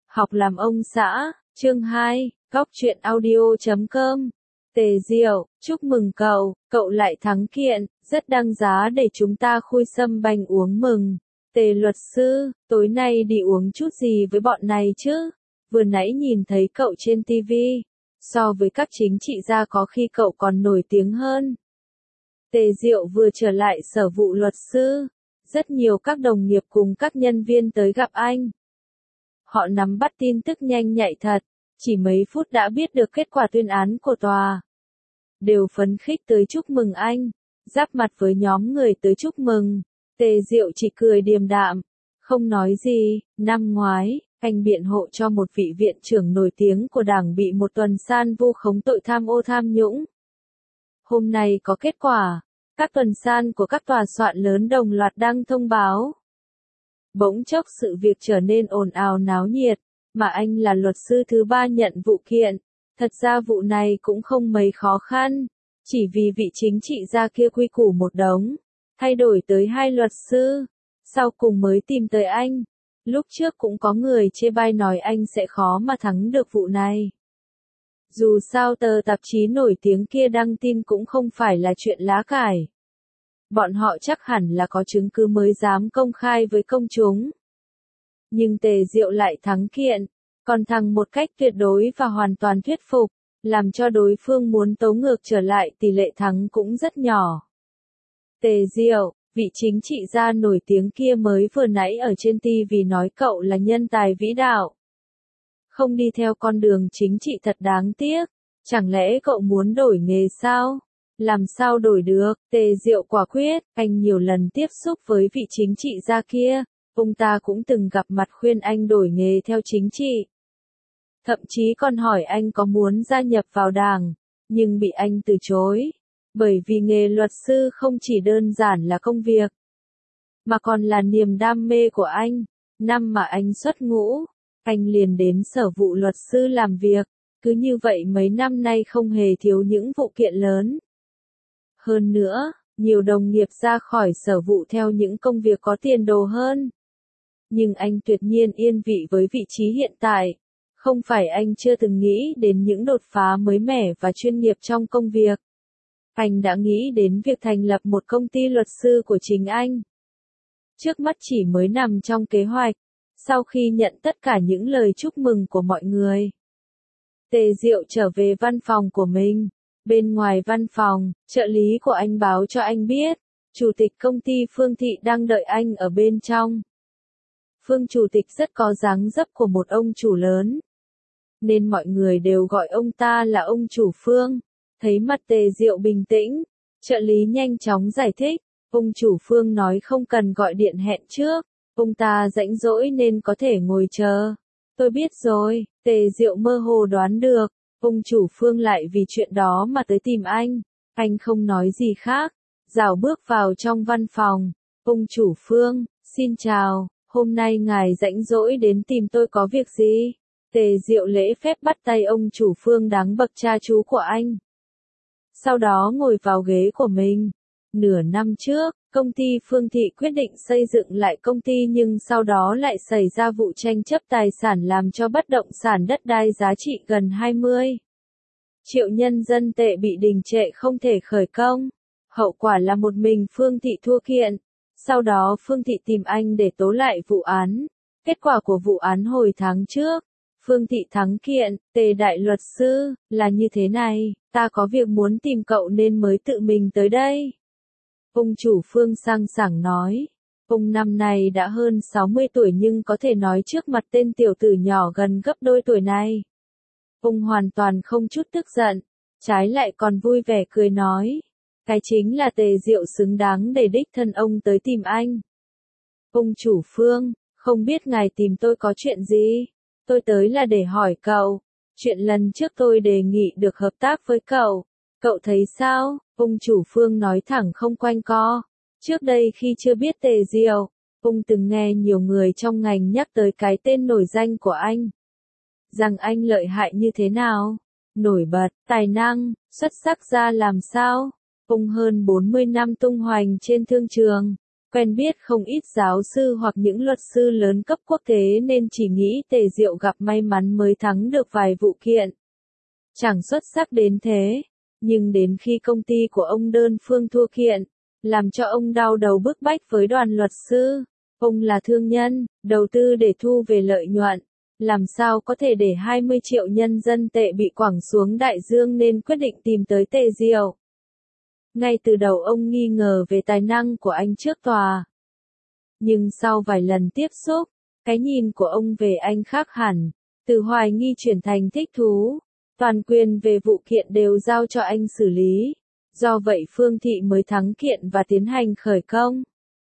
Học làm ông xã, chương 2, Góc truyện audio.com. Tề Diệu, chúc mừng cậu lại thắng kiện, rất đăng giá để chúng ta khui sâm banh uống mừng. Tề luật sư, tối nay đi uống chút gì với bọn này chứ? Vừa nãy nhìn thấy cậu trên TV, so với các chính trị gia có khi cậu còn nổi tiếng hơn. Tề Diệu vừa trở lại sở vụ luật sư, rất nhiều các đồng nghiệp cùng các nhân viên tới gặp anh. Họ nắm bắt tin tức nhanh nhạy thật, chỉ mấy phút đã biết được kết quả tuyên án của tòa. Đều phấn khích tới chúc mừng anh, giáp mặt với nhóm người tới chúc mừng. Tề Diệu chỉ cười điềm đạm, không nói gì. Năm ngoái, anh biện hộ cho một vị viện trưởng nổi tiếng của đảng bị một tuần san vu khống tội tham ô tham nhũng. Hôm nay có kết quả, các tuần san của các tòa soạn lớn đồng loạt đăng thông báo. Bỗng chốc sự việc trở nên ồn ào náo nhiệt, mà anh là luật sư thứ 3 nhận vụ kiện. Thật ra vụ này cũng không mấy khó khăn, chỉ vì vị chính trị gia kia quy củ một đống, thay đổi tới 2 luật sư, sau cùng mới tìm tới anh. Lúc trước cũng có người chê bai nói anh sẽ khó mà thắng được vụ này. Dù sao tờ tạp chí nổi tiếng kia đăng tin cũng không phải là chuyện lá cải. Bọn họ chắc hẳn là có chứng cứ mới dám công khai với công chúng. Nhưng Tề Diệu lại thắng kiện, còn thắng một cách tuyệt đối và hoàn toàn thuyết phục, làm cho đối phương muốn tấu ngược trở lại tỷ lệ thắng cũng rất nhỏ. Tề Diệu, vị chính trị gia nổi tiếng kia mới vừa nãy ở trên TV nói cậu là nhân tài vĩ đại. Không đi theo con đường chính trị thật đáng tiếc, chẳng lẽ cậu muốn đổi nghề sao? Làm sao đổi được? Tề Diệu quả quyết, anh nhiều lần tiếp xúc với vị chính trị gia kia, ông ta cũng từng gặp mặt khuyên anh đổi nghề theo chính trị. Thậm chí còn hỏi anh có muốn gia nhập vào đảng, nhưng bị anh từ chối, bởi vì nghề luật sư không chỉ đơn giản là công việc, mà còn là niềm đam mê của anh. Năm mà anh xuất ngũ, anh liền đến sở vụ luật sư làm việc, cứ như vậy mấy năm nay không hề thiếu những vụ kiện lớn. Hơn nữa, nhiều đồng nghiệp ra khỏi sở vụ theo những công việc có tiền đồ hơn. Nhưng anh tuyệt nhiên yên vị với vị trí hiện tại. Không phải anh chưa từng nghĩ đến những đột phá mới mẻ và chuyên nghiệp trong công việc. Anh đã nghĩ đến việc thành lập một công ty luật sư của chính anh. Trước mắt chỉ mới nằm trong kế hoạch, sau khi nhận tất cả những lời chúc mừng của mọi người. Tề Diệu trở về văn phòng của mình. Bên ngoài văn phòng, trợ lý của anh báo cho anh biết, chủ tịch công ty Phương Thị đang đợi anh ở bên trong. Phương chủ tịch rất có dáng dấp của một ông chủ lớn, nên mọi người đều gọi ông ta là ông chủ Phương. Thấy mặt Tề Diệu bình tĩnh, trợ lý nhanh chóng giải thích, ông chủ Phương nói không cần gọi điện hẹn trước, ông ta rảnh rỗi nên có thể ngồi chờ. Tôi biết rồi, Tề Diệu mơ hồ đoán được, ông chủ Phương lại vì chuyện đó mà tới tìm anh. Anh không nói gì khác, rảo bước vào trong văn phòng. Ông chủ Phương, xin chào, hôm nay ngài rảnh rỗi đến tìm tôi có việc gì? Tề Diệu lễ phép bắt tay ông chủ Phương đáng bậc cha chú của anh. Sau đó ngồi vào ghế của mình. Nửa năm trước, công ty Phương Thị quyết định xây dựng lại công ty nhưng sau đó lại xảy ra vụ tranh chấp tài sản làm cho bất động sản đất đai giá trị gần 20 triệu nhân dân tệ bị đình trệ không thể khởi công. Hậu quả là một mình Phương Thị thua kiện. Sau đó Phương Thị tìm anh để tố lại vụ án. Kết quả của vụ án hồi tháng trước, Phương Thị thắng kiện. Tề đại luật sư, là như thế này, ta có việc muốn tìm cậu nên mới tự mình tới đây. Ông chủ Phương sang sảng nói. Ông năm nay đã hơn 60 tuổi nhưng có thể nói trước mặt tên tiểu tử nhỏ gần gấp đôi tuổi này. Ông hoàn toàn không chút tức giận, trái lại còn vui vẻ cười nói. Cái chính là Tề Diệu xứng đáng để đích thân ông tới tìm anh. Ông chủ Phương, không biết ngài tìm tôi có chuyện gì? Tôi tới là để hỏi cậu, chuyện lần trước tôi đề nghị được hợp tác với cậu. Cậu thấy sao? Ông chủ Phương nói thẳng không quanh co. Trước đây khi chưa biết Tề Diệu, ông từng nghe nhiều người trong ngành nhắc tới cái tên nổi danh của anh. Rằng anh lợi hại như thế nào? Nổi bật, tài năng, xuất sắc ra làm sao? Ông hơn 40 năm tung hoành trên thương trường, Quen biết không ít giáo sư hoặc những luật sư lớn cấp quốc tế nên chỉ nghĩ Tề Diệu gặp may mắn mới thắng được vài vụ kiện. Chẳng xuất sắc đến thế, nhưng đến khi công ty của ông đơn phương thua kiện, làm cho ông đau đầu bức bách với đoàn luật sư. Ông là thương nhân, đầu tư để thu về lợi nhuận, làm sao có thể để 20 triệu nhân dân tệ bị quẳng xuống đại dương nên quyết định tìm tới Tề Diệu. Ngay từ đầu ông nghi ngờ về tài năng của anh trước tòa. Nhưng sau vài lần tiếp xúc, cái nhìn của ông về anh khác hẳn, từ hoài nghi chuyển thành thích thú. Toàn quyền về vụ kiện đều giao cho anh xử lý. Do vậy Phương Thị mới thắng kiện và tiến hành khởi công.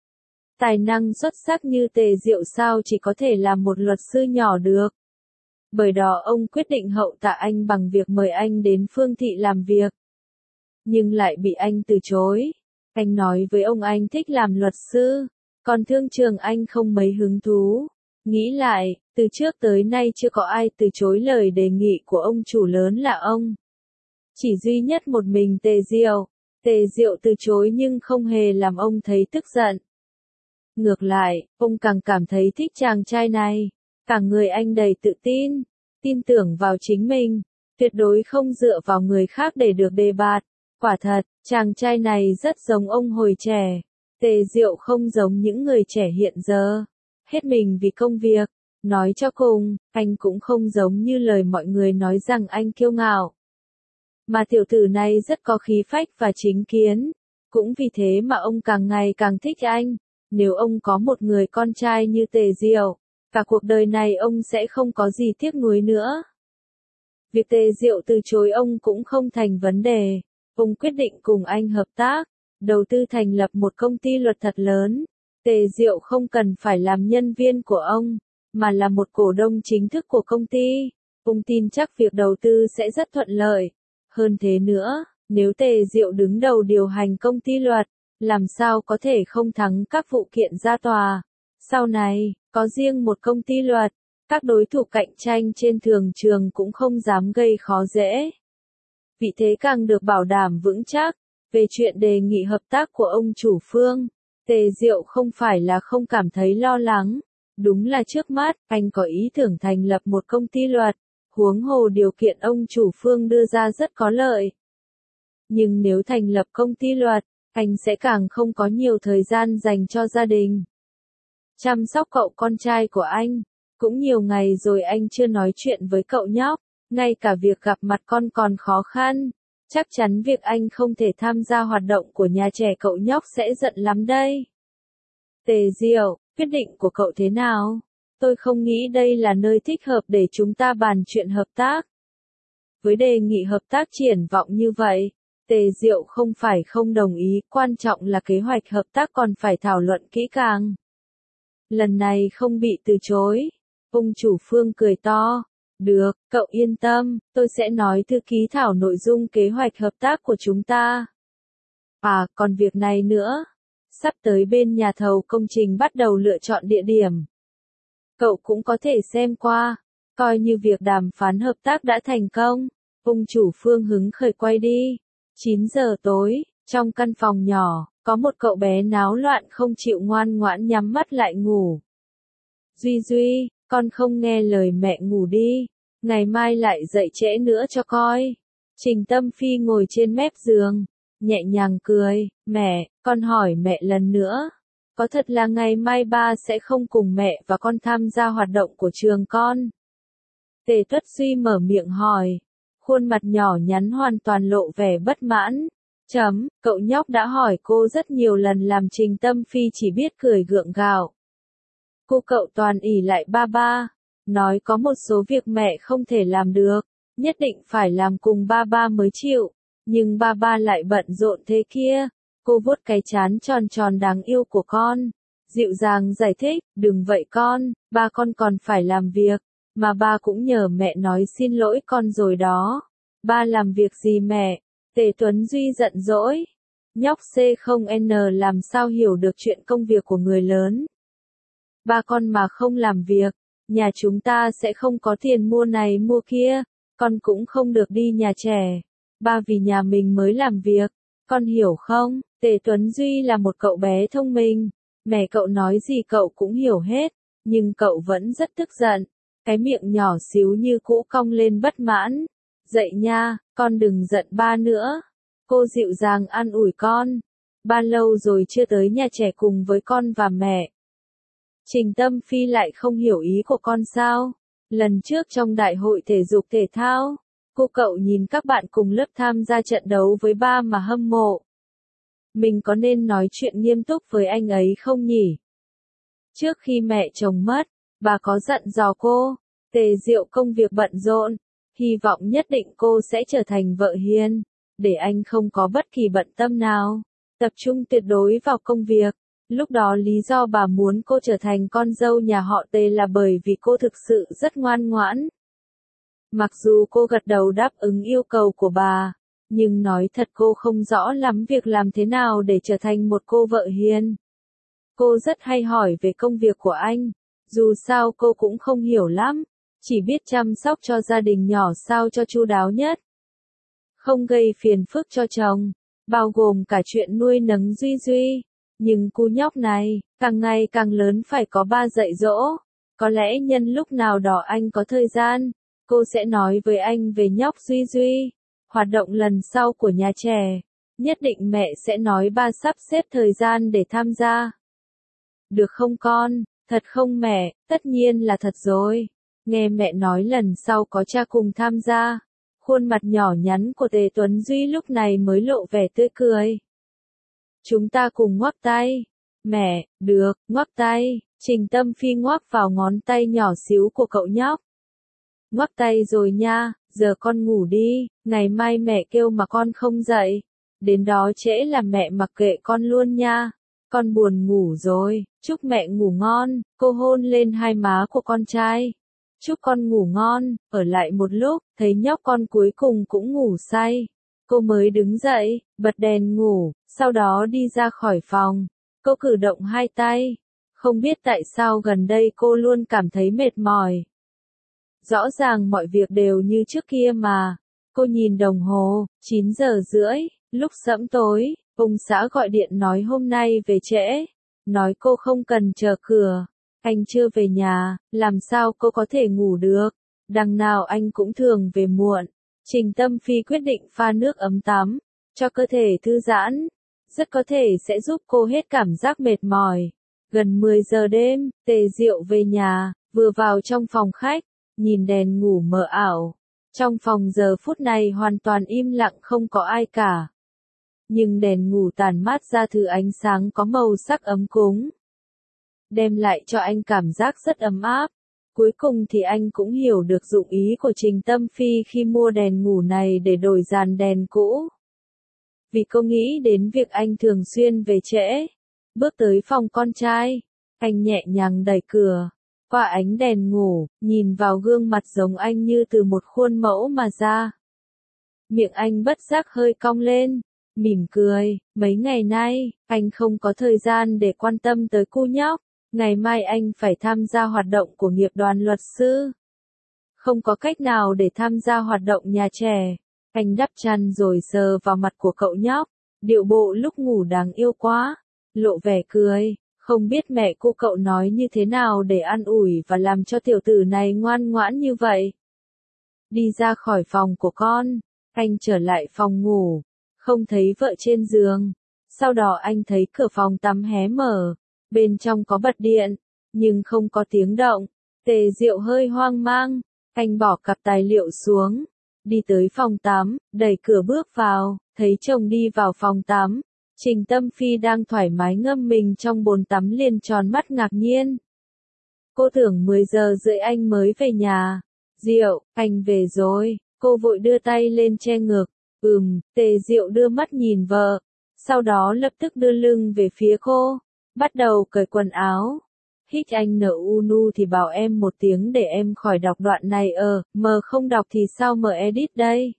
Tài năng xuất sắc như Tề Diệu sao chỉ có thể làm một luật sư nhỏ được. Bởi đó ông quyết định hậu tạ anh bằng việc mời anh đến Phương Thị làm việc. Nhưng lại bị anh từ chối. Anh nói với ông anh thích làm luật sư, còn thương trường anh không mấy hứng thú. Nghĩ lại, từ trước tới nay chưa có ai từ chối lời đề nghị của ông chủ lớn là ông. Chỉ duy nhất một mình Tề Diệu. Tề Diệu từ chối nhưng không hề làm ông thấy tức giận. Ngược lại, ông càng cảm thấy thích chàng trai này. Cả người anh đầy tự tin, tin tưởng vào chính mình, tuyệt đối không dựa vào người khác để được đề bạt. Quả thật, chàng trai này rất giống ông hồi trẻ. Tề Diệu không giống những người trẻ hiện giờ. Hết mình vì công việc. Nói cho cùng, anh cũng không giống như lời mọi người nói rằng anh kiêu ngạo. Mà tiểu tử này rất có khí phách và chính kiến. Cũng vì thế mà ông càng ngày càng thích anh. Nếu ông có một người con trai như Tề Diệu, cả cuộc đời này ông sẽ không có gì tiếc nuối nữa. Việc Tề Diệu từ chối ông cũng không thành vấn đề. Ông quyết định cùng anh hợp tác, đầu tư thành lập một công ty luật thật lớn. Tề Diệu không cần phải làm nhân viên của ông, mà là một cổ đông chính thức của công ty. Ông tin chắc việc đầu tư sẽ rất thuận lợi. Hơn thế nữa, nếu Tề Diệu đứng đầu điều hành công ty luật, làm sao có thể không thắng các vụ kiện ra tòa. Sau này, có riêng một công ty luật, các đối thủ cạnh tranh trên thường trường cũng không dám gây khó dễ. Vị thế càng được bảo đảm vững chắc. Về chuyện đề nghị hợp tác của ông chủ Phương, Tề Diệu không phải là không cảm thấy lo lắng. Đúng là trước mắt, anh có ý tưởng thành lập một công ty luật, huống hồ điều kiện ông chủ Phương đưa ra rất có lợi. Nhưng nếu thành lập công ty luật, anh sẽ càng không có nhiều thời gian dành cho gia đình. Chăm sóc cậu con trai của anh, cũng nhiều ngày rồi anh chưa nói chuyện với cậu nhóc, ngay cả việc gặp mặt con còn khó khăn. Chắc chắn việc anh không thể tham gia hoạt động của nhà trẻ cậu nhóc sẽ giận lắm đây. Tề Diệu, quyết định của cậu thế nào? Tôi không nghĩ đây là nơi thích hợp để chúng ta bàn chuyện hợp tác. Với đề nghị hợp tác triển vọng như vậy, Tề Diệu không phải không đồng ý, quan trọng là kế hoạch hợp tác còn phải thảo luận kỹ càng. Lần này không bị từ chối. Ông chủ Phương cười to. Được, cậu yên tâm, tôi sẽ nói thư ký thảo nội dung kế hoạch hợp tác của chúng ta. À, còn việc này nữa. Sắp tới bên nhà thầu công trình bắt đầu lựa chọn địa điểm. Cậu cũng có thể xem qua, coi như việc đàm phán hợp tác đã thành công. Ông chủ Phương hứng khởi quay đi. 9 giờ tối, trong căn phòng nhỏ, có một cậu bé náo loạn không chịu ngoan ngoãn nhắm mắt lại ngủ. Duy Duy, con không nghe lời mẹ ngủ đi, ngày mai lại dậy trễ nữa cho coi. Trình Tâm Phi ngồi trên mép giường, nhẹ nhàng cười, mẹ, con hỏi mẹ lần nữa. Có thật là ngày mai ba sẽ không cùng mẹ và con tham gia hoạt động của trường con? Tề Tuất Duy mở miệng hỏi. Khuôn mặt nhỏ nhắn hoàn toàn lộ vẻ bất mãn. Cậu nhóc đã hỏi cô rất nhiều lần làm Trình Tâm Phi chỉ biết cười gượng gạo. Cô cậu toàn ỷ lại ba, nói có một số việc mẹ không thể làm được, nhất định phải làm cùng ba mới chịu, nhưng ba lại bận rộn thế kia. Cô vuốt cái trán tròn tròn đáng yêu của con, dịu dàng giải thích, đừng vậy con, ba con còn phải làm việc, mà ba cũng nhờ mẹ nói xin lỗi con rồi đó. Ba làm việc gì mẹ? Tề Tuấn Duy giận dỗi. Nhóc C0N làm sao hiểu được chuyện công việc của người lớn. Ba con mà không làm việc, nhà chúng ta sẽ không có tiền mua này mua kia, con cũng không được đi nhà trẻ. Ba vì nhà mình mới làm việc, con hiểu không? Tề Tuấn Duy là một cậu bé thông minh, Mẹ cậu nói gì cậu cũng hiểu hết, nhưng cậu vẫn rất tức giận. Cái miệng nhỏ xíu như cũ cong lên bất mãn. Dậy nha, con đừng giận ba nữa. Cô dịu dàng an ủi con. Ba lâu rồi chưa tới nhà trẻ cùng với con và mẹ. Trình Tâm Phi lại không hiểu ý của con sao? Lần trước trong đại hội thể dục thể thao, cô cậu nhìn các bạn cùng lớp tham gia trận đấu với ba mà hâm mộ. Mình có nên nói chuyện nghiêm túc với anh ấy không nhỉ? Trước khi mẹ chồng mất, bà có dặn dò cô, Tề Diệu công việc bận rộn, hy vọng nhất định cô sẽ trở thành vợ hiền, để anh không có bất kỳ bận tâm nào, tập trung tuyệt đối vào công việc. Lúc đó lý do bà muốn cô trở thành con dâu nhà họ Tề là bởi vì cô thực sự rất ngoan ngoãn. Mặc dù cô gật đầu đáp ứng yêu cầu của bà, nhưng nói thật cô không rõ lắm việc làm thế nào để trở thành một cô vợ hiền. Cô rất hay hỏi về công việc của anh, dù sao cô cũng không hiểu lắm, chỉ biết chăm sóc cho gia đình nhỏ sao cho chu đáo nhất. Không gây phiền phức cho chồng, bao gồm cả chuyện nuôi nấng Duy Duy. Nhưng cô nhóc này, càng ngày càng lớn phải có ba dạy dỗ. Có lẽ nhân lúc nào đó anh có thời gian, cô sẽ nói với anh về nhóc Duy Duy. Hoạt động lần sau của nhà trẻ, nhất định mẹ sẽ nói ba sắp xếp thời gian để tham gia. Được không con? Thật không mẹ? Tất nhiên là thật rồi. Nghe mẹ nói lần sau có cha cùng tham gia. Khuôn mặt nhỏ nhắn của Tề Tuấn Duy lúc này mới lộ vẻ tươi cười. Chúng ta cùng ngoắc tay. Mẹ, được, ngoắc tay. Trình Tâm Phi ngoắc vào ngón tay nhỏ xíu của cậu nhóc. Ngoắc tay rồi nha, giờ con ngủ đi, ngày mai mẹ kêu mà con không dậy. Đến đó trễ là mẹ mặc kệ con luôn nha. Con buồn ngủ rồi, chúc mẹ ngủ ngon. Cô hôn lên hai má của con trai. Chúc con ngủ ngon, ở lại một lúc, thấy nhóc con cuối cùng cũng ngủ say. Cô mới đứng dậy, bật đèn ngủ, sau đó đi ra khỏi phòng. Cô cử động hai tay. Không biết tại sao gần đây cô luôn cảm thấy mệt mỏi. Rõ ràng mọi việc đều như trước kia mà. Cô nhìn đồng hồ, 9 giờ rưỡi, lúc sẫm tối, ông xã gọi điện nói hôm nay về trễ. Nói cô không cần chờ cửa. Anh chưa về nhà, làm sao cô có thể ngủ được. Đằng nào anh cũng thường về muộn. Trình Tâm Phi quyết định pha nước ấm tắm, cho cơ thể thư giãn. Rất có thể sẽ giúp cô hết cảm giác mệt mỏi. Gần 10 giờ đêm, Tề Diệu về nhà, vừa vào trong phòng khách, nhìn đèn ngủ mờ ảo. Trong phòng giờ phút này hoàn toàn im lặng không có ai cả. Nhưng đèn ngủ tàn mát ra thứ ánh sáng có màu sắc ấm cúng. Đem lại cho anh cảm giác rất ấm áp. Cuối cùng thì anh cũng hiểu được dụng ý của Trình Tâm Phi khi mua đèn ngủ này để đổi dàn đèn cũ. Vì cô nghĩ đến việc anh thường xuyên về trễ. Bước tới phòng con trai, anh nhẹ nhàng đẩy cửa. Qua ánh đèn ngủ, nhìn vào gương mặt giống anh như từ một khuôn mẫu mà ra. Miệng anh bất giác hơi cong lên, mỉm cười. Mấy ngày nay, anh không có thời gian để quan tâm tới cô nhóc. Ngày mai anh phải tham gia hoạt động của nghiệp đoàn luật sư. Không có cách nào để tham gia hoạt động nhà trẻ. Anh đắp chăn rồi sờ vào mặt của cậu nhóc. Điệu bộ lúc ngủ đáng yêu quá. Lộ vẻ cười. Không biết mẹ cô cậu nói như thế nào để an ủi và làm cho tiểu tử này ngoan ngoãn như vậy. Đi ra khỏi phòng của con. Anh trở lại phòng ngủ. Không thấy vợ trên giường. Sau đó anh thấy cửa phòng tắm hé mở. Bên trong có bật điện, nhưng không có tiếng động. Tề Diệu hơi hoang mang, anh bỏ cặp tài liệu xuống, đi tới phòng tắm, đẩy cửa bước vào, thấy chồng đi vào phòng tắm. Trình Tâm Phi đang thoải mái ngâm mình trong bồn tắm liền tròn mắt ngạc nhiên. Cô tưởng 10 giờ rưỡi anh mới về nhà. Diệu, anh về rồi. Cô vội đưa tay lên che ngực. Tề Diệu đưa mắt nhìn vợ, sau đó lập tức đưa lưng về phía cô. Bắt đầu cởi quần áo. Hích anh nở nu thì bảo em một tiếng để em khỏi đọc đoạn này mờ không đọc thì sao mờ edit đây.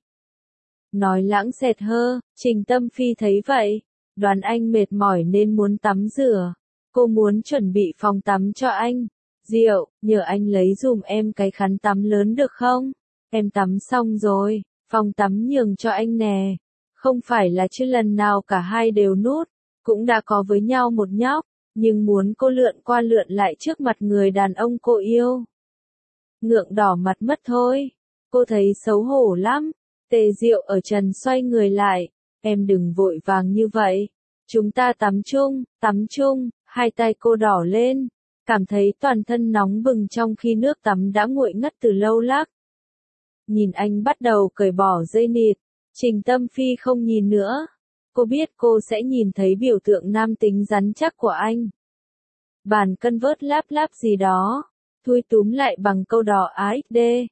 Nói lãng xẹt hơ, Trình Tâm Phi thấy vậy, đoán anh mệt mỏi nên muốn tắm rửa. Cô muốn chuẩn bị phòng tắm cho anh. Diệu, nhờ anh lấy dùm em cái khăn tắm lớn được không? Em tắm xong rồi, phòng tắm nhường cho anh nè. Không phải là chứ lần nào cả hai đều nút, cũng đã có với nhau một nhóc. nhưng muốn cô lượn qua lượn lại trước mặt người đàn ông cô yêu. Ngượng đỏ mặt mất thôi. Cô thấy xấu hổ lắm. Tề Diệu ở trần xoay người lại. Em đừng vội vàng như vậy. Chúng ta tắm chung, hai tay cô đỏ lên. Cảm thấy toàn thân nóng bừng trong khi nước tắm đã nguội ngất từ lâu lắc. Nhìn anh bắt đầu cởi bỏ dây nịt. Trình Tâm Phi không nhìn nữa. Cô biết cô sẽ nhìn thấy biểu tượng nam tính rắn chắc của anh. Bàn cân vớt láp láp gì đó. Thui túm lại bằng câu đỏ AXD.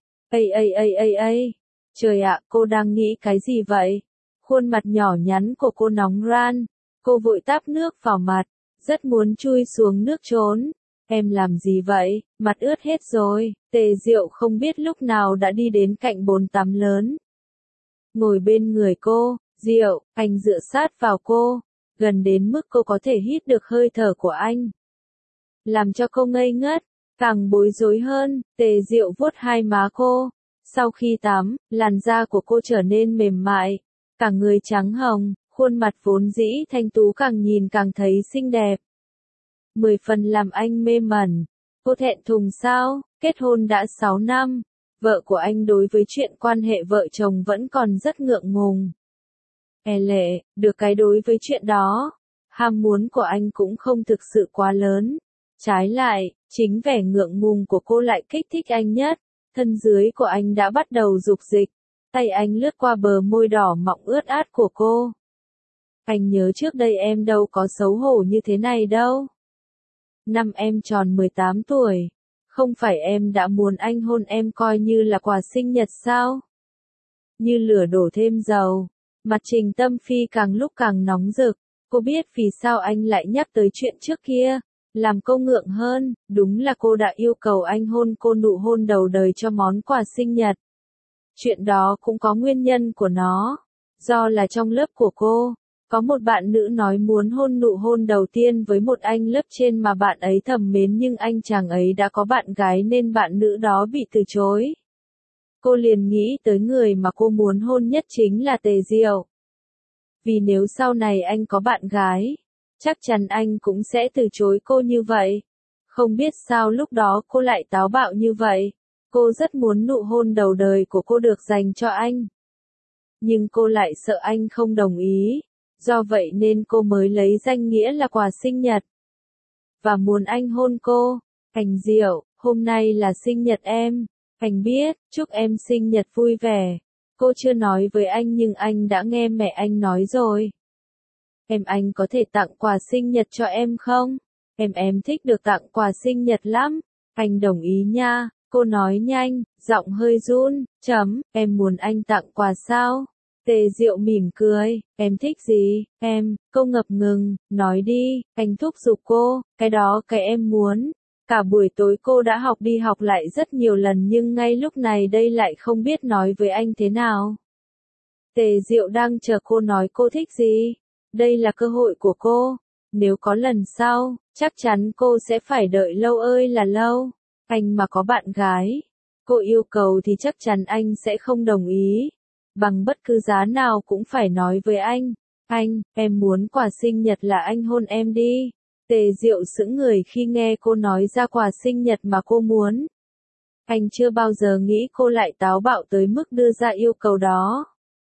Ây. Trời ạ, cô đang nghĩ cái gì vậy? Khuôn mặt nhỏ nhắn của cô nóng ran. Cô vội táp nước vào mặt. Rất muốn chui xuống nước trốn. Em làm gì vậy? Mặt ướt hết rồi. Tề Diệu không biết lúc nào đã đi đến cạnh bồn tắm lớn. Ngồi bên người cô. Diệu, anh dựa sát vào cô. Gần đến mức cô có thể hít được hơi thở của anh. Làm cho cô ngây ngất. Càng bối rối hơn, Tề Diệu vuốt hai má cô. Sau khi tắm, làn da của cô trở nên mềm mại. Cả người trắng hồng, khuôn mặt vốn dĩ thanh tú càng nhìn càng thấy xinh đẹp. 10 phần làm anh mê mẩn. Cô thẹn thùng sao? Kết hôn đã 6 năm. Vợ của anh đối với chuyện quan hệ vợ chồng vẫn còn rất ngượng ngùng. Lệ, được cái đối với chuyện đó. Ham muốn của anh cũng không thực sự quá lớn. Trái lại, chính vẻ ngượng ngùng của cô lại kích thích anh nhất. Thân dưới của anh đã bắt đầu dục dịch. Tay anh lướt qua bờ môi đỏ mọng ướt át của cô. Anh nhớ trước đây em đâu có xấu hổ như thế này đâu. Năm em tròn 18 tuổi. Không phải em đã muốn anh hôn em coi như là quà sinh nhật sao? Như lửa đổ thêm dầu. Mặt Trình Tâm Phi càng lúc càng nóng rực. Cô biết vì sao anh lại nhắc tới chuyện trước kia. Làm cô ngượng hơn, đúng là cô đã yêu cầu anh hôn cô nụ hôn đầu đời cho món quà sinh nhật. Chuyện đó cũng có nguyên nhân của nó. Do là trong lớp của cô, có một bạn nữ nói muốn hôn nụ hôn đầu tiên với một anh lớp trên mà bạn ấy thầm mến nhưng anh chàng ấy đã có bạn gái nên bạn nữ đó bị từ chối. Cô liền nghĩ tới người mà cô muốn hôn nhất chính là Tề Diệu. Vì nếu sau này anh có bạn gái, chắc chắn anh cũng sẽ từ chối cô như vậy. Không biết sao lúc đó cô lại táo bạo như vậy. Cô rất muốn nụ hôn đầu đời của cô được dành cho anh. Nhưng cô lại sợ anh không đồng ý. Do vậy nên cô mới lấy danh nghĩa là quà sinh nhật. Và muốn anh hôn cô. Anh Diệu, hôm nay là sinh nhật em. Anh biết, chúc em sinh nhật vui vẻ. Cô chưa nói với anh nhưng anh đã nghe mẹ anh nói rồi. Anh có thể tặng quà sinh nhật cho em không? Em thích được tặng quà sinh nhật lắm. Anh đồng ý nha. Cô nói nhanh, giọng hơi run. Em muốn anh tặng quà sao? Tề Diệu mỉm cười. Em thích gì? Cô ngập ngừng. Nói đi. Anh thúc giục cô. Cái đó cái em muốn. Cả buổi tối cô đã học đi học lại rất nhiều lần nhưng ngay lúc này đây lại không biết nói với anh thế nào. Tề Diệu đang chờ cô nói cô thích gì. Đây là cơ hội của cô. Nếu có lần sau, chắc chắn cô sẽ phải đợi lâu ơi là lâu. Anh mà có bạn gái, cô yêu cầu thì chắc chắn anh sẽ không đồng ý. Bằng bất cứ giá nào cũng phải nói với anh. Em muốn quà sinh nhật là anh hôn em đi. Tề Diệu sững người khi nghe cô nói ra quà sinh nhật mà cô muốn. Anh chưa bao giờ nghĩ cô lại táo bạo tới mức đưa ra yêu cầu đó.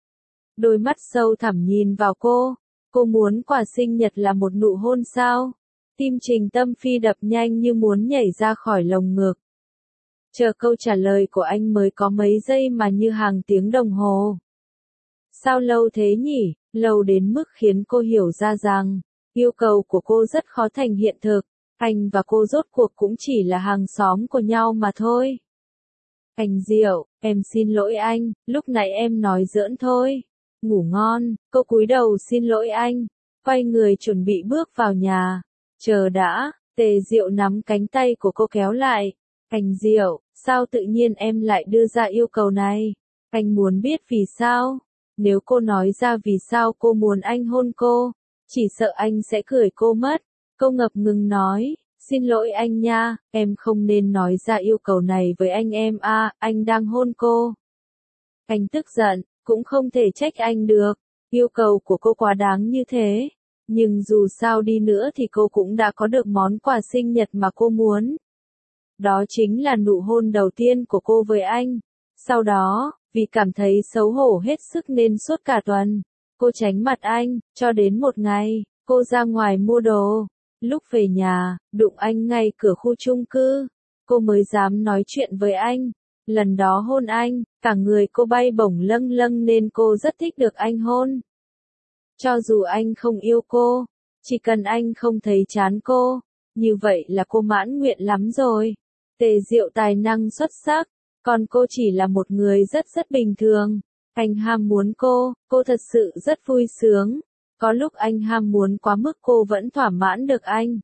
Đôi mắt sâu thẳm nhìn vào cô. Cô muốn quà sinh nhật là một nụ hôn sao? Tim Trình Tâm Phi đập nhanh như muốn nhảy ra khỏi lồng ngực. Chờ câu trả lời của anh mới có mấy giây mà như hàng tiếng đồng hồ. Sao lâu thế nhỉ? Lâu đến mức khiến cô hiểu ra rằng, yêu cầu của cô rất khó thành hiện thực. Anh và cô rốt cuộc cũng chỉ là hàng xóm của nhau mà thôi. Anh Diệu, em xin lỗi anh, lúc nãy em nói giỡn thôi. Ngủ ngon, cô cúi đầu xin lỗi anh. Quay người chuẩn bị bước vào nhà. Chờ đã, Tề Diệu nắm cánh tay của cô kéo lại. Anh Diệu, sao tự nhiên em lại đưa ra yêu cầu này? Anh muốn biết vì sao? Nếu cô nói ra vì sao cô muốn anh hôn cô, chỉ sợ anh sẽ cười cô mất. Cô ngập ngừng nói, xin lỗi anh nha, em không nên nói ra yêu cầu này với anh em à, anh đang hôn cô. Anh tức giận, cũng không thể trách anh được, yêu cầu của cô quá đáng như thế. Nhưng dù sao đi nữa thì cô cũng đã có được món quà sinh nhật mà cô muốn. Đó chính là nụ hôn đầu tiên của cô với anh. Sau đó, vì cảm thấy xấu hổ hết sức nên suốt cả tuần, cô tránh mặt anh, cho đến một ngày, cô ra ngoài mua đồ. Lúc về nhà, đụng anh ngay cửa khu chung cư, cô mới dám nói chuyện với anh. Lần đó hôn anh, cả người cô bay bổng lâng lâng nên cô rất thích được anh hôn. Cho dù anh không yêu cô, chỉ cần anh không thấy chán cô, như vậy là cô mãn nguyện lắm rồi. Tề Diệu tài năng xuất sắc, còn cô chỉ là một người rất bình thường. Anh ham muốn cô thật sự rất vui sướng. Có lúc anh ham muốn quá mức cô vẫn thỏa mãn được anh.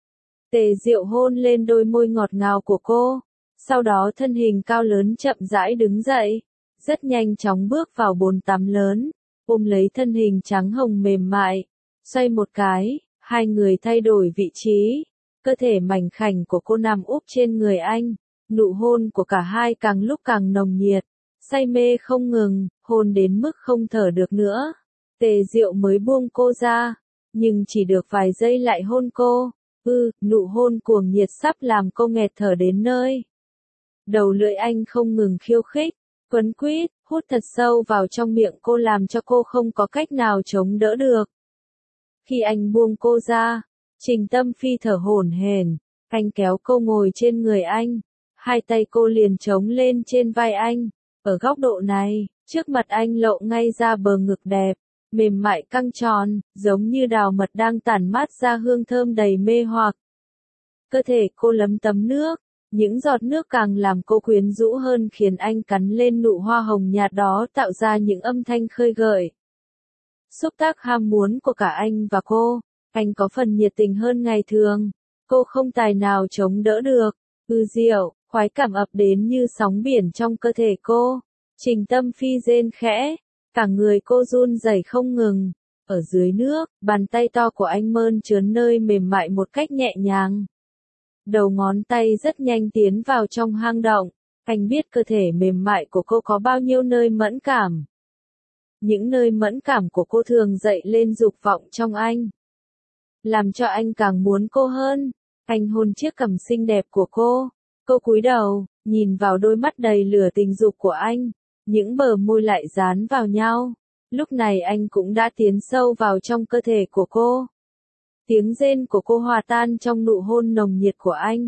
Tề Diệu hôn lên đôi môi ngọt ngào của cô, sau đó thân hình cao lớn chậm rãi đứng dậy, rất nhanh chóng bước vào bồn tắm lớn, ôm lấy thân hình trắng hồng mềm mại, xoay một cái, hai người thay đổi vị trí, cơ thể mảnh khảnh của cô nằm úp trên người anh, nụ hôn của cả hai càng lúc càng nồng nhiệt, say mê không ngừng, hôn đến mức không thở được nữa. Tề Diệu mới buông cô ra, nhưng chỉ được vài giây lại hôn cô. Nụ hôn cuồng nhiệt sắp làm cô nghẹt thở đến nơi. Đầu lưỡi anh không ngừng khiêu khích, quấn quýt, hút thật sâu vào trong miệng cô làm cho cô không có cách nào chống đỡ được. Khi anh buông cô ra, Trình Tâm Phi thở hổn hển, anh kéo cô ngồi trên người anh, hai tay cô liền chống lên trên vai anh. Ở góc độ này, trước mặt anh lộ ngay ra bờ ngực đẹp, mềm mại căng tròn, giống như đào mật đang tản mát ra hương thơm đầy mê hoặc. Cơ thể cô lấm tấm nước, những giọt nước càng làm cô quyến rũ hơn khiến anh cắn lên nụ hoa hồng nhạt đó tạo ra những âm thanh khơi gợi. Xúc tác ham muốn của cả anh và cô, anh có phần nhiệt tình hơn ngày thường, cô không tài nào chống đỡ được. Diệu, khoái cảm ập đến như sóng biển trong cơ thể cô. Trình Tâm Phi rên khẽ, cả người cô run rẩy không ngừng. Ở dưới nước, bàn tay to của anh mơn trớn nơi mềm mại một cách nhẹ nhàng. Đầu ngón tay rất nhanh tiến vào trong hang động, anh biết cơ thể mềm mại của cô có bao nhiêu nơi mẫn cảm. Những nơi mẫn cảm của cô thường dậy lên dục vọng trong anh, làm cho anh càng muốn cô hơn. Anh hôn chiếc cằm xinh đẹp của cô cúi đầu, nhìn vào đôi mắt đầy lửa tình dục của anh, những bờ môi lại dán vào nhau. Lúc này anh cũng đã tiến sâu vào trong cơ thể của cô. Tiếng rên của cô hòa tan trong nụ hôn nồng nhiệt của anh.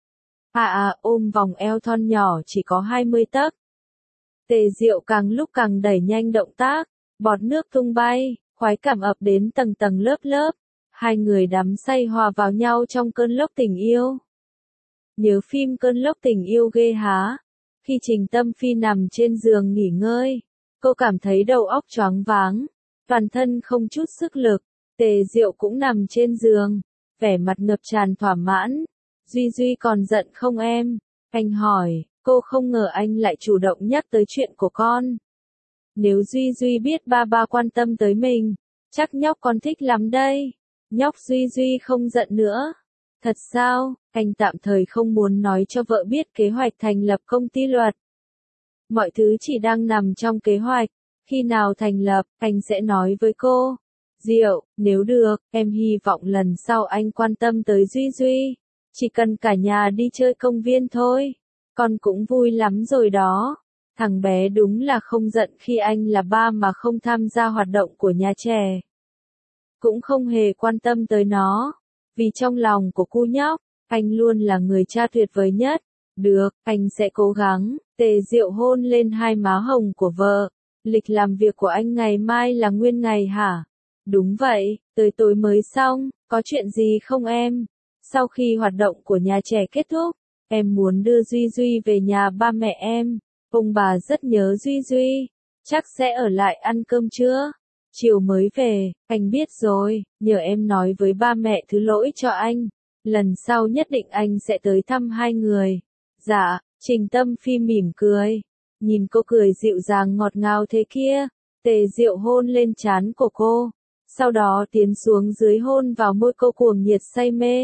Ôm vòng eo thon nhỏ chỉ có 20 tấc. Tề Diệu càng lúc càng đẩy nhanh động tác, bọt nước tung bay, khoái cảm ập đến tầng tầng lớp lớp. Hai người đắm say hòa vào nhau trong cơn lốc tình yêu. Nhớ phim Cơn lốc tình yêu ghê há. Khi Trình Tâm Phi nằm trên giường nghỉ ngơi, cô cảm thấy đầu óc choáng váng, toàn thân không chút sức lực. Tề Diệu cũng nằm trên giường, vẻ mặt ngập tràn thỏa mãn. Duy còn giận không em? Anh hỏi, cô không ngờ anh lại chủ động nhắc tới chuyện của con. Nếu Duy biết ba quan tâm tới mình, chắc nhóc con thích lắm đây. Nhóc Duy không giận nữa. Thật sao? Anh tạm thời không muốn nói cho vợ biết kế hoạch thành lập công ty luật. Mọi thứ chỉ đang nằm trong kế hoạch. Khi nào thành lập, anh sẽ nói với cô. Diệu, nếu được, em hy vọng lần sau anh quan tâm tới Duy. Chỉ cần cả nhà đi chơi công viên thôi. Con cũng vui lắm rồi đó. Thằng bé đúng là không giận khi anh là ba mà không tham gia hoạt động của nhà trẻ. Cũng không hề quan tâm tới nó. Vì trong lòng của cô nhóc, anh luôn là người cha tuyệt vời nhất. Được, anh sẽ cố gắng. Tề Diệu hôn lên hai má hồng của vợ. Lịch làm việc của anh ngày mai là nguyên ngày hả? Đúng vậy, tới tối mới xong, có chuyện gì không em? Sau khi hoạt động của nhà trẻ kết thúc, em muốn đưa Duy về nhà ba mẹ em. Ông bà rất nhớ Duy, chắc sẽ ở lại ăn cơm trưa. Chiều mới về, anh biết rồi, nhờ em nói với ba mẹ thứ lỗi cho anh. Lần sau nhất định anh sẽ tới thăm hai người. Dạ, Trình Tâm Phi mỉm cười. Nhìn cô cười dịu dàng ngọt ngào thế kia, Tề Diệu hôn lên trán của cô. Sau đó tiến xuống dưới hôn vào môi cô cuồng nhiệt say mê.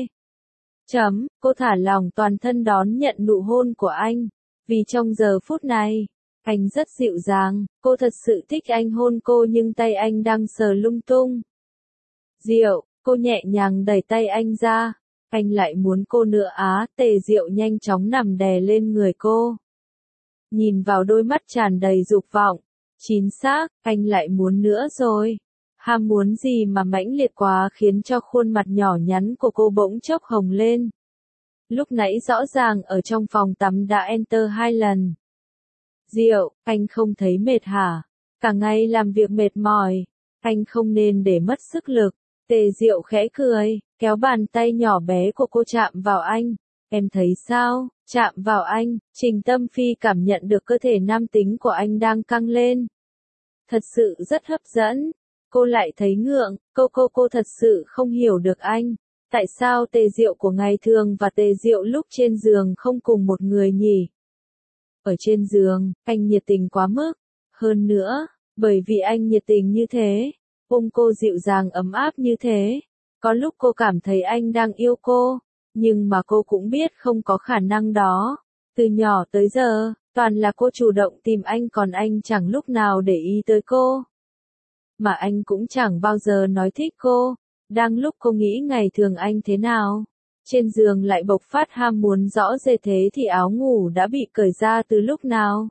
Cô thả lỏng toàn thân đón nhận nụ hôn của anh. Vì trong giờ phút này, anh rất dịu dàng, cô thật sự thích anh hôn cô nhưng tay anh đang sờ lung tung. Diệu, cô nhẹ nhàng đẩy tay anh ra. Anh lại muốn cô nữa á, Tề Diệu nhanh chóng nằm đè lên người cô. Nhìn vào đôi mắt tràn đầy dục vọng. Chính xác, anh lại muốn nữa rồi. Ham muốn gì mà mãnh liệt quá khiến cho khuôn mặt nhỏ nhắn của cô bỗng chốc hồng lên. Lúc nãy rõ ràng ở trong phòng tắm đã enter 2 lần. Diệu, anh không thấy mệt hả? Cả ngày làm việc mệt mỏi. Anh không nên để mất sức lực. Tề Diệu khẽ cười, kéo bàn tay nhỏ bé của cô chạm vào anh. Em thấy sao? Chạm vào anh, Trình Tâm Phi cảm nhận được cơ thể nam tính của anh đang căng lên. Thật sự rất hấp dẫn. Cô lại thấy ngượng, cô thật sự không hiểu được anh. Tại sao Tề Diệu của ngày thường và Tề Diệu lúc trên giường không cùng một người nhỉ? Ở trên giường, anh nhiệt tình quá mức. Hơn nữa, bởi vì anh nhiệt tình như thế, ôm cô dịu dàng ấm áp như thế, có lúc cô cảm thấy anh đang yêu cô, nhưng mà cô cũng biết không có khả năng đó. Từ nhỏ tới giờ, toàn là cô chủ động tìm anh còn anh chẳng lúc nào để ý tới cô. Mà anh cũng chẳng bao giờ nói thích cô. Đang lúc cô nghĩ ngày thường anh thế nào, trên giường lại bộc phát ham muốn rõ rệt thế thì áo ngủ đã bị cởi ra từ lúc nào.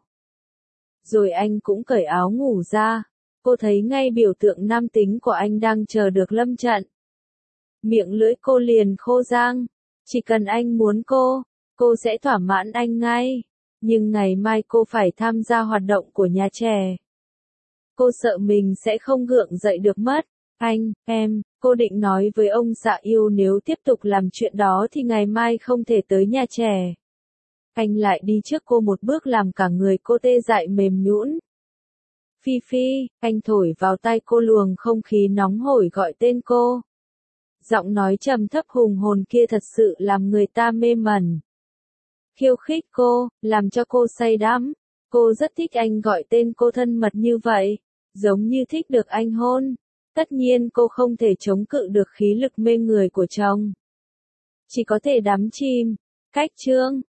Rồi anh cũng cởi áo ngủ ra. Cô thấy ngay biểu tượng nam tính của anh đang chờ được lâm trận. Miệng lưỡi cô liền khô rang. Chỉ cần anh muốn cô sẽ thỏa mãn anh ngay. Nhưng ngày mai cô phải tham gia hoạt động của nhà trẻ. Cô sợ mình sẽ không gượng dậy được mất. Cô định nói với ông Dạ Yêu nếu tiếp tục làm chuyện đó thì ngày mai không thể tới nhà trẻ. Anh lại đi trước cô một bước làm cả người cô tê dại mềm nhũn. Phi Phi, anh thổi vào tai cô luồng không khí nóng hổi gọi tên cô. Giọng nói trầm thấp hùng hồn kia thật sự làm người ta mê mẩn. Khiêu khích cô, làm cho cô say đắm. Cô rất thích anh gọi tên cô thân mật như vậy, giống như thích được anh hôn. Tất nhiên cô không thể chống cự được khí lực mê người của chồng. Chỉ có thể đắm chìm. Cách chương